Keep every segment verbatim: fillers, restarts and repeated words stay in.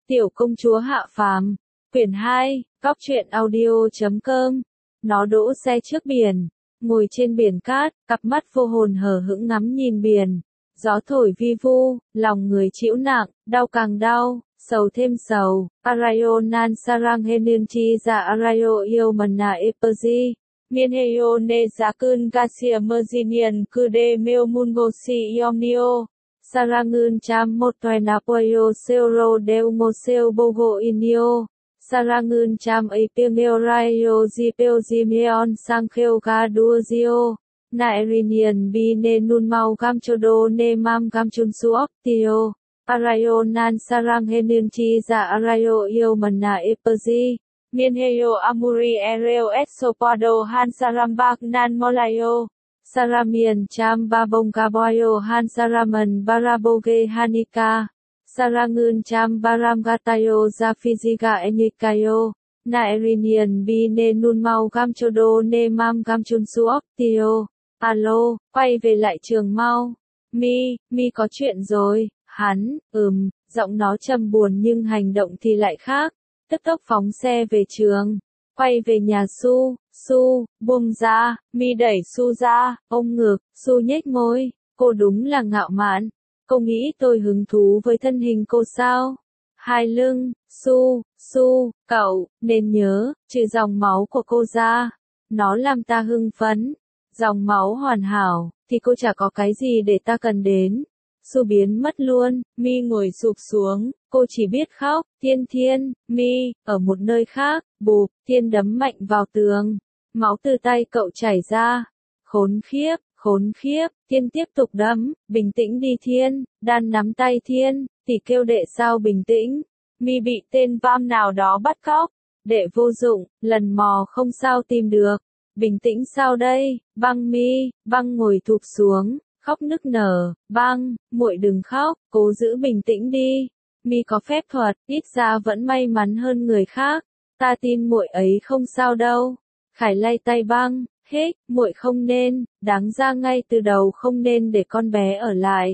Tiểu công chúa hạ phàm, quyển hai, góc truyện audio chấm com. Nó đỗ xe trước biển, ngồi trên biển cát, cặp mắt vô hồn hờ hững ngắm nhìn biển. Gió thổi vi vu, lòng người chịu nặng, đau càng đau, sầu thêm sầu. Arayo nan sarang henin chi ra arayo yêu manna eperzi. Miên heyo ne giá cơn gasia merzinian cư de meo mungosi iomnio. Sarangın cham một toài napoyo seoro deu moseo bogo inio. Sarangın cham apimeo rayo zipeo zimeon sankheo ga duozio. Naerinian bi ne nun mau gam chodo ne mam gam chun suoptio. Arayo nan sarang henin chi za arayo yêu manna eperzi. Miên heyo amuri ereo et sopado han sarambak nan molayo. Saramian cham babong kaboyo han saraman baraboge hanika. Sarangın cham baram gatayo za fiziga enikayo. Naerinian bi ne nun mau gam chodo ne mam gam chun suoptio. Alo, quay về lại trường mau. Mi, mi có chuyện rồi. Hắn, ừm, giọng nó trầm buồn nhưng hành động thì lại khác. Tức tốc phóng xe về trường. Quay về nhà Su, Su, buông ra, Mi đẩy Su ra, ông ngược, Su nhếch môi, cô đúng là ngạo mạn. Cô nghĩ tôi hứng thú với thân hình cô sao? Hai lưng, Su, Su, cậu, nên nhớ, trừ dòng máu của cô ra. Nó làm ta hưng phấn. Dòng máu hoàn hảo, thì cô chả có cái gì để ta cần đến. Su biến mất luôn, Mi ngồi sụp xuống, cô chỉ biết khóc. Thiên Thiên, Mi, ở một nơi khác, bụp, Thiên đấm mạnh vào tường. Máu từ tay cậu chảy ra. Khốn khiếp, khốn khiếp, Thiên tiếp tục đấm. Bình tĩnh đi Thiên, Đan nắm tay Thiên, tỷ kêu đệ sao bình tĩnh. Mi bị tên vam nào đó bắt cóc. Đệ vô dụng, lần mò không sao tìm được. Bình tĩnh sao đây, Băng Mi, Băng ngồi thụp xuống. Khóc nức nở, Băng, muội đừng khóc, cố giữ bình tĩnh đi. Mi có phép thuật, ít ra vẫn may mắn hơn người khác. Ta tin muội ấy không sao đâu. Khải lay tay Băng, hích, muội không nên, đáng ra ngay từ đầu không nên để con bé ở lại.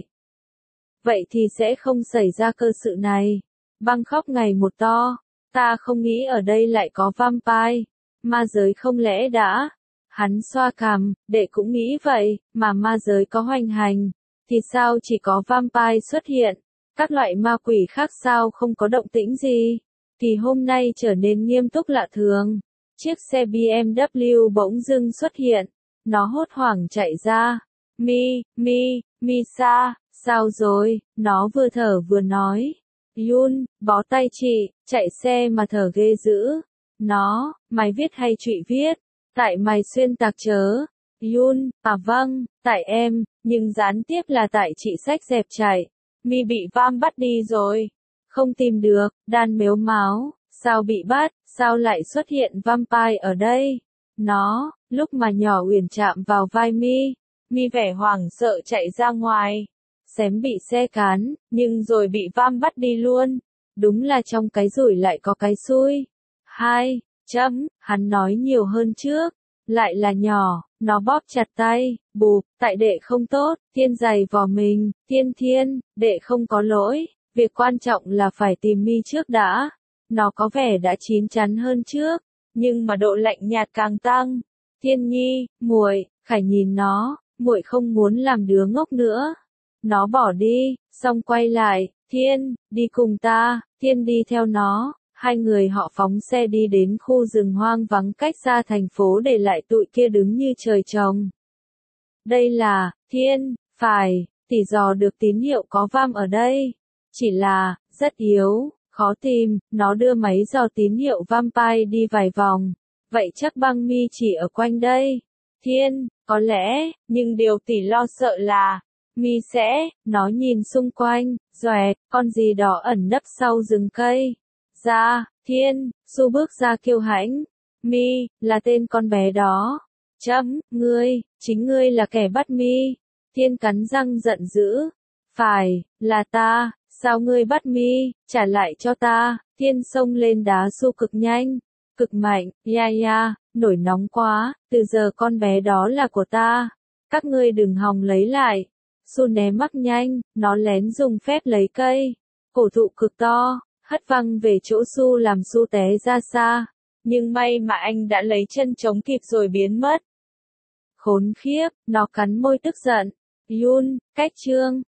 Vậy thì sẽ không xảy ra cơ sự này. Băng khóc ngày một to. Ta không nghĩ ở đây lại có vampire. Ma giới không lẽ đã. Hắn xoa cằm, đệ cũng nghĩ vậy, mà ma giới có hoành hành, thì sao chỉ có vampire xuất hiện, các loại ma quỷ khác sao không có động tĩnh gì, thì hôm nay trở nên nghiêm túc lạ thường. Chiếc xe bê em vê bỗng dưng xuất hiện, nó hốt hoảng chạy ra. Mi, Mi, Misa, sao rồi, nó vừa thở vừa nói. Yun, bó tay chị, chạy xe mà thở ghê dữ. Nó, mày viết hay trụy viết? Tại mày xuyên tạc chớ. Yun, à vâng, tại em, nhưng gián tiếp là tại chị xách dẹp chạy. Mi bị vam bắt đi rồi. Không tìm được, Đan mếu máo, sao bị bắt, sao lại xuất hiện vampire ở đây? Nó, lúc mà nhỏ Uyển chạm vào vai Mi, Mi vẻ hoảng sợ chạy ra ngoài. Xém bị xe cán, nhưng rồi bị vam bắt đi luôn. Đúng là trong cái rủi lại có cái xui. Hai. Chấm, hắn nói nhiều hơn trước. Lại là nhỏ, nó bóp chặt tay, bụp, tại đệ không tốt, Thiên giày vò mình, Thiên Thiên, đệ không có lỗi, việc quan trọng là phải tìm Mi trước đã. Nó có vẻ đã chín chắn hơn trước, nhưng mà độ lạnh nhạt càng tăng. Thiên Nhi, muội, Khải nhìn nó, muội không muốn làm đứa ngốc nữa. Nó bỏ đi, xong quay lại, Thiên, đi cùng ta, Thiên đi theo nó. Hai người họ phóng xe đi đến khu rừng hoang vắng cách xa thành phố để lại tụi kia đứng như trời trồng. Đây là, Thiên, phải, tỷ dò được tín hiệu có vam ở đây. Chỉ là, rất yếu, khó tìm, nó đưa máy dò tín hiệu vampire đi vài vòng. Vậy chắc Băng Mi chỉ ở quanh đây. Thiên, có lẽ, nhưng điều tỷ lo sợ là, Mi sẽ, nó nhìn xung quanh, doẹt, con gì đó ẩn nấp sau rừng cây. Ra, Thiên, Su bước ra kiêu hãnh. Mi, là tên con bé đó. Chấm, ngươi, chính ngươi là kẻ bắt Mi. Thiên cắn răng giận dữ. Phải, là ta, sao ngươi bắt Mi, trả lại cho ta. Thiên xông lên đá Su cực nhanh, cực mạnh, ya ya, nổi nóng quá, từ giờ con bé đó là của ta. Các ngươi đừng hòng lấy lại. Su né mắc nhanh, nó lén dùng phép lấy cây. Cổ thụ cực to, hất văng về chỗ Su làm Su té ra xa. Nhưng may mà anh đã lấy chân chống kịp rồi biến mất. Khốn khiếp, nó cắn môi tức giận. Yun, cách chương.